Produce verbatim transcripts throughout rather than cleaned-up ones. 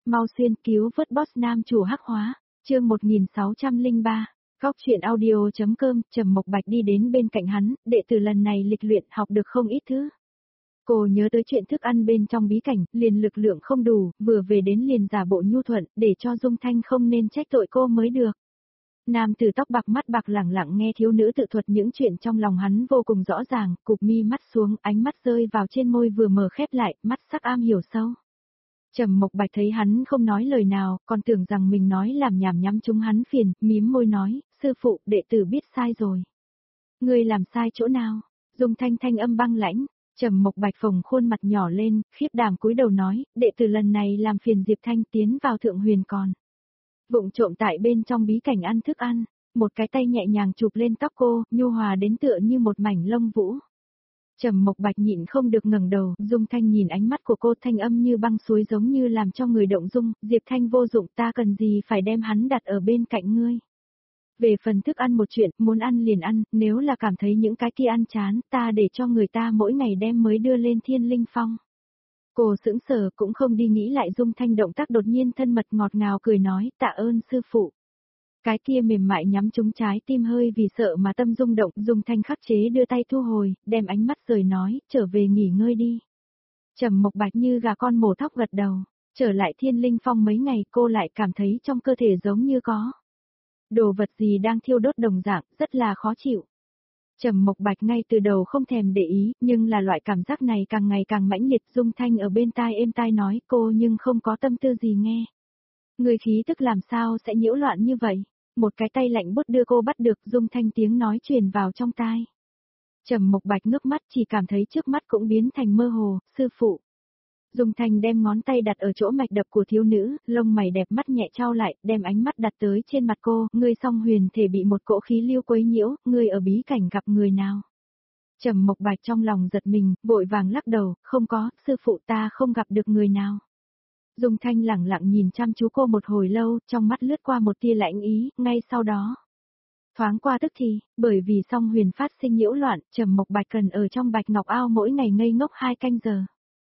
mau xuyên cứu vớt boss nam chủ hắc hóa, chương một nghìn sáu trăm lẻ ba, góc chuyện audio.com, Trầm Mộc Bạch đi đến bên cạnh hắn, đệ tử lần này lịch luyện học được không ít thứ. Cô nhớ tới chuyện thức ăn bên trong bí cảnh, liền lực lượng không đủ, vừa về đến liền giả bộ nhu thuận, để cho Dung Thanh không nên trách tội cô mới được. Nam tử tóc bạc mắt bạc lẳng lặng nghe thiếu nữ tự thuật những chuyện trong lòng hắn vô cùng rõ ràng, cụp mi mắt xuống, ánh mắt rơi vào trên môi vừa mở khép lại, mắt sắc am hiểu sâu. Trầm Mộc Bạch thấy hắn không nói lời nào, còn tưởng rằng mình nói làm nhảm nhắm chúng hắn phiền, mím môi nói, sư phụ, đệ tử biết sai rồi. Ngươi làm sai chỗ nào? Dung Thanh thanh âm băng lãnh. Trầm Mộc Bạch phồng khuôn mặt nhỏ lên, khiếp đảm cúi đầu nói, đệ tử lần này làm phiền Diệp Thanh tiến vào thượng huyền còn. Vụng trộm tại bên trong bí cảnh ăn thức ăn, một cái tay nhẹ nhàng chụp lên tóc cô, nhu hòa đến tựa như một mảnh lông vũ. Trầm Mộc Bạch nhịn không được ngẩng đầu, Dung Thanh nhìn ánh mắt của cô, thanh âm như băng suối giống như làm cho người động dung, Diệp Thanh vô dụng, ta cần gì phải đem hắn đặt ở bên cạnh ngươi. Về phần thức ăn một chuyện, muốn ăn liền ăn, nếu là cảm thấy những cái kia ăn chán, ta để cho người ta mỗi ngày đem mới đưa lên Thiên Linh Phong. Cô sững sờ cũng không đi nghĩ lại. Dung Thanh động tác đột nhiên thân mật ngọt ngào cười nói, tạ ơn sư phụ. Cái kia mềm mại nhắm trúng trái tim hơi vì sợ mà tâm rung động, Dung Thanh khắc chế đưa tay thu hồi, đem ánh mắt rời nói, trở về nghỉ ngơi đi. Trầm Mộc Bạch như gà con mổ thóc gật đầu, trở lại Thiên Linh Phong mấy ngày cô lại cảm thấy trong cơ thể giống như có đồ vật gì đang thiêu đốt đồng dạng, rất là khó chịu. Trầm Mộc Bạch ngay từ đầu không thèm để ý, nhưng là loại cảm giác này càng ngày càng mãnh liệt. Dung Thanh ở bên tai êm tai nói, cô nhưng không có tâm tư gì nghe. Người khí tức làm sao sẽ nhiễu loạn như vậy? Một cái tay lạnh bút đưa cô bắt được, Dung Thanh tiếng nói truyền vào trong tai. Trầm Mộc Bạch ngước mắt chỉ cảm thấy trước mắt cũng biến thành mơ hồ, sư phụ. Dung Thanh đem ngón tay đặt ở chỗ mạch đập của thiếu nữ, lông mày đẹp mắt nhẹ trao lại, đem ánh mắt đặt tới trên mặt cô, ngươi song huyền thể bị một cỗ khí lưu quấy nhiễu, ngươi ở bí cảnh gặp người nào? Trầm Mộc Bạch trong lòng giật mình, vội vàng lắc đầu, không có, sư phụ ta không gặp được người nào. Dung Thanh lẳng lặng nhìn chăm chú cô một hồi lâu, trong mắt lướt qua một tia lãnh ý, ngay sau đó. Thoáng qua tức thì, bởi vì song huyền phát sinh nhiễu loạn, Trầm Mộc Bạch cần ở trong Bạch Ngọc Ao mỗi ngày ngây ngốc hai canh giờ.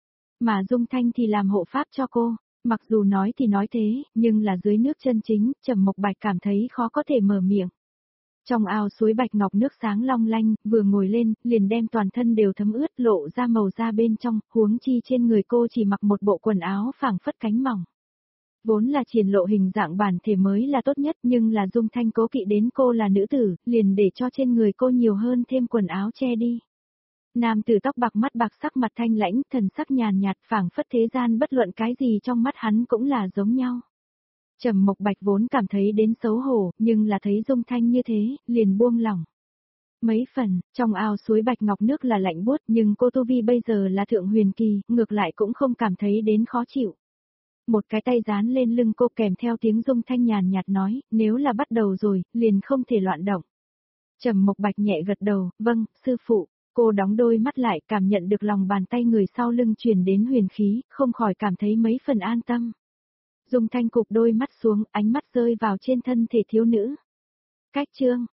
Mà Dung Thanh thì làm hộ pháp cho cô, mặc dù nói thì nói thế, nhưng là dưới nước chân chính, Trầm Mộc Bạch cảm thấy khó có thể mở miệng. Trong ao suối Bạch Ngọc nước sáng long lanh, vừa ngồi lên, liền đem toàn thân đều thấm ướt lộ ra màu da bên trong, huống chi trên người cô chỉ mặc một bộ quần áo phảng phất cánh mỏng. Vốn là triển lộ hình dạng bản thể mới là tốt nhất, nhưng là Dung Thanh cố kỵ đến cô là nữ tử, liền để cho trên người cô nhiều hơn thêm quần áo che đi. Nam tử tóc bạc mắt bạc sắc mặt thanh lãnh, thần sắc nhàn nhạt, phảng phất thế gian bất luận cái gì trong mắt hắn cũng là giống nhau. Trầm Mộc Bạch vốn cảm thấy đến xấu hổ, nhưng là thấy Dung Thanh như thế, liền buông lỏng. Mấy phần, trong ao suối Bạch Ngọc nước là lạnh buốt, nhưng cô tu vi bây giờ là thượng huyền kỳ, ngược lại cũng không cảm thấy đến khó chịu. Một cái tay dán lên lưng cô kèm theo tiếng Dung Thanh nhàn nhạt nói, nếu là bắt đầu rồi, liền không thể loạn động. Trầm Mộc Bạch nhẹ gật đầu, vâng, sư phụ. Cô đóng đôi mắt lại, cảm nhận được lòng bàn tay người sau lưng truyền đến huyền khí, không khỏi cảm thấy mấy phần an tâm. Dung Thanh cụp đôi mắt xuống, ánh mắt rơi vào trên thân thể thiếu nữ. Cách chương,